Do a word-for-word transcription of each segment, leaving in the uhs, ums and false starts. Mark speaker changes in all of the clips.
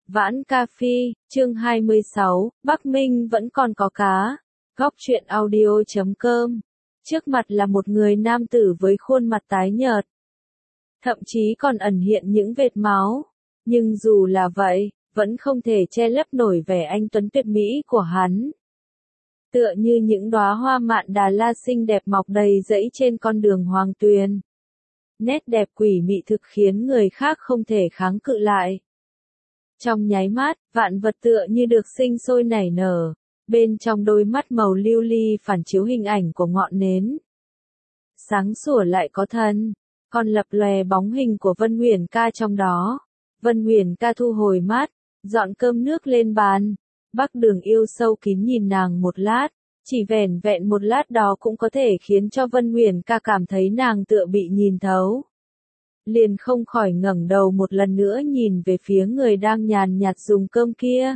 Speaker 1: Vãn Ca Phi, chương hai mươi sáu, Bắc Minh vẫn còn có cá. Góc truyện audio chấm com. Trước mặt là một người nam tử với khuôn mặt tái nhợt. Thậm chí còn ẩn hiện những vệt máu. Nhưng dù là vậy, vẫn không thể che lấp nổi vẻ anh tuấn tuyệt mỹ của hắn. Tựa như những đóa hoa mạn Đà La xinh đẹp mọc đầy rẫy trên con đường Hoàng Tuyền. Nét đẹp quỷ mị thực khiến người khác không thể kháng cự lại. Trong nháy mắt, vạn vật tựa như được sinh sôi nảy nở, bên trong đôi mắt màu lưu ly phản chiếu hình ảnh của ngọn nến. Sáng sủa lại có thân, còn lập lòe bóng hình của Vân Huyền Ca trong đó. Vân Huyền Ca thu hồi mắt, dọn cơm nước lên bàn. Bắc Đường Yêu sâu kín nhìn nàng một lát, chỉ vẻn vẹn một lát đó cũng có thể khiến cho Vân Huyền Ca cảm thấy nàng tựa bị nhìn thấu. Liền không khỏi ngẩng đầu một lần nữa nhìn về phía người đang nhàn nhạt dùng cơm kia.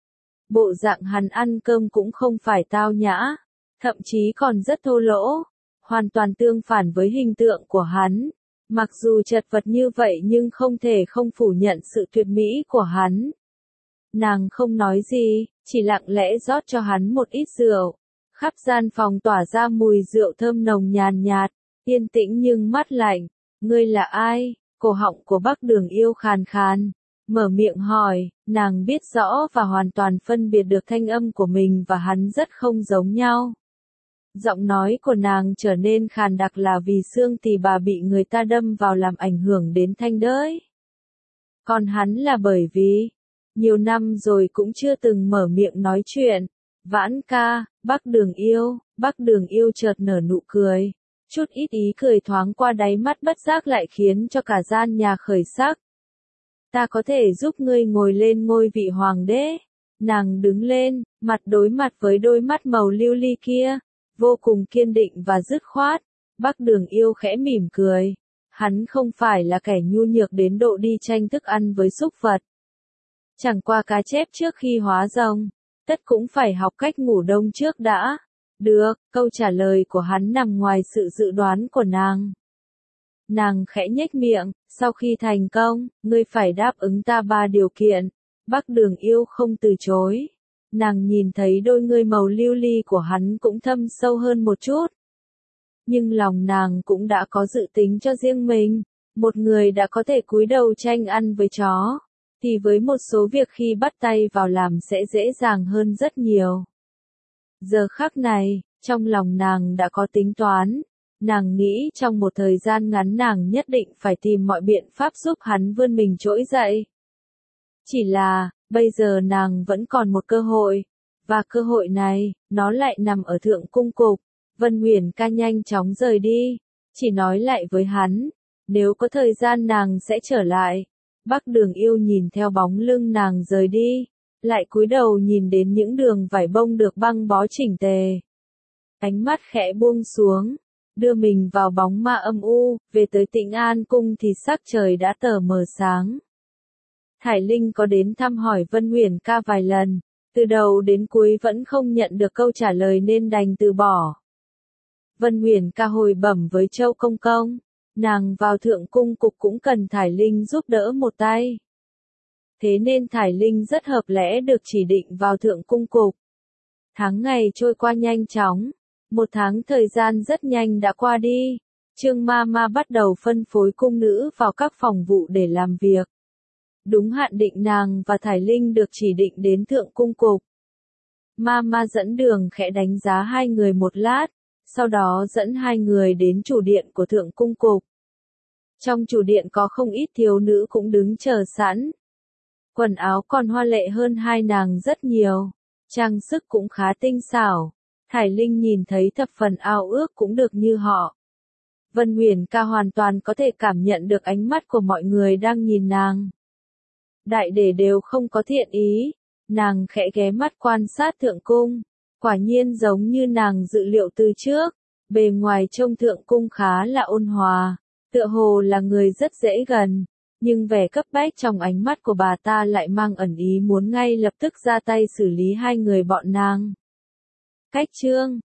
Speaker 1: Bộ dạng hắn ăn cơm cũng không phải tao nhã, thậm chí còn rất thô lỗ, hoàn toàn tương phản với hình tượng của hắn. Mặc dù chật vật như vậy nhưng không thể không phủ nhận sự tuyệt mỹ của hắn. Nàng không nói gì, chỉ lặng lẽ rót cho hắn một ít rượu. Khắp gian phòng tỏa ra mùi rượu thơm nồng nhàn nhạt, yên tĩnh nhưng mát lạnh. Ngươi là ai? Cổ họng của Bắc Đường Yêu khàn khàn, mở miệng hỏi. Nàng biết rõ và hoàn toàn phân biệt được thanh âm của mình và hắn rất không giống nhau. Giọng nói của nàng trở nên khàn đặc là vì xương tỳ bà bị người ta đâm vào làm ảnh hưởng đến thanh đỡi. Còn hắn là bởi vì, nhiều năm rồi cũng chưa từng mở miệng nói chuyện. Vãn ca, Bắc Đường Yêu, Bắc Đường Yêu chợt nở nụ cười. Chút ít ý cười thoáng qua đáy mắt bất giác lại khiến cho cả gian nhà khởi sắc. Ta có thể giúp ngươi ngồi lên ngôi vị hoàng đế. Nàng đứng lên, mặt đối mặt với đôi mắt màu lưu ly kia, vô cùng kiên định và dứt khoát. Bắc Đường Yêu khẽ mỉm cười. Hắn không phải là kẻ nhu nhược đến độ đi tranh thức ăn với súc vật. Chẳng qua cá chép trước khi hóa rồng, tất cũng phải học cách ngủ đông trước đã. Được, câu trả lời của hắn nằm ngoài sự dự đoán của nàng. Nàng khẽ nhếch miệng, sau khi thành công, ngươi phải đáp ứng ta ba điều kiện. Bắc Đường Yêu không từ chối. Nàng nhìn thấy đôi ngươi màu lưu ly của hắn cũng thâm sâu hơn một chút. Nhưng lòng nàng cũng đã có dự tính cho riêng mình. Một người đã có thể cúi đầu tranh ăn với chó, thì với một số việc khi bắt tay vào làm sẽ dễ dàng hơn rất nhiều. Giờ khắc này, trong lòng nàng đã có tính toán. Nàng nghĩ trong một thời gian ngắn nàng nhất định phải tìm mọi biện pháp giúp hắn vươn mình trỗi dậy. Chỉ là, bây giờ nàng vẫn còn một cơ hội. Và cơ hội này, nó lại nằm ở Thượng Cung Cục. Vân Huyền Ca nhanh chóng rời đi. Chỉ nói lại với hắn, nếu có thời gian nàng sẽ trở lại. Bắc Đường Yêu nhìn theo bóng lưng nàng rời đi. Lại cúi đầu nhìn đến những đường vải bông được băng bó chỉnh tề. Ánh mắt khẽ buông xuống, đưa mình vào bóng ma âm u, về tới Tĩnh An Cung thì sắc trời đã tờ mờ sáng. Thải Linh có đến thăm hỏi Vân Huyền Ca vài lần, từ đầu đến cuối vẫn không nhận được câu trả lời nên đành từ bỏ. Vân Huyền Ca hồi bẩm với Châu Công Công, nàng vào Thượng Cung Cục cũng cần Thải Linh giúp đỡ một tay. Thế nên Thải Linh rất hợp lẽ được chỉ định vào Thượng Cung Cục. Tháng ngày trôi qua nhanh chóng. Một tháng thời gian rất nhanh đã qua đi. Trương Ma Ma bắt đầu phân phối cung nữ vào các phòng vụ để làm việc. Đúng hạn định nàng và Thải Linh được chỉ định đến Thượng Cung Cục. Ma Ma dẫn đường khẽ đánh giá hai người một lát, sau đó dẫn hai người đến chủ điện của Thượng Cung Cục. Trong chủ điện có không ít thiếu nữ cũng đứng chờ sẵn. Quần áo còn hoa lệ hơn hai nàng rất nhiều, trang sức cũng khá tinh xảo. Thải Linh nhìn thấy thập phần ao ước cũng được như họ. Vân Huyền Ca hoàn toàn có thể cảm nhận được ánh mắt của mọi người đang nhìn nàng. Đại để đều không có thiện ý, nàng khẽ ghé mắt quan sát Thượng Cung. Quả nhiên giống như nàng dự liệu từ trước, bề ngoài trông Thượng Cung khá là ôn hòa, tựa hồ là người rất dễ gần. Nhưng vẻ cấp bách trong ánh mắt của bà ta lại mang ẩn ý muốn ngay lập tức ra tay xử lý hai người bọn nàng. Cách chương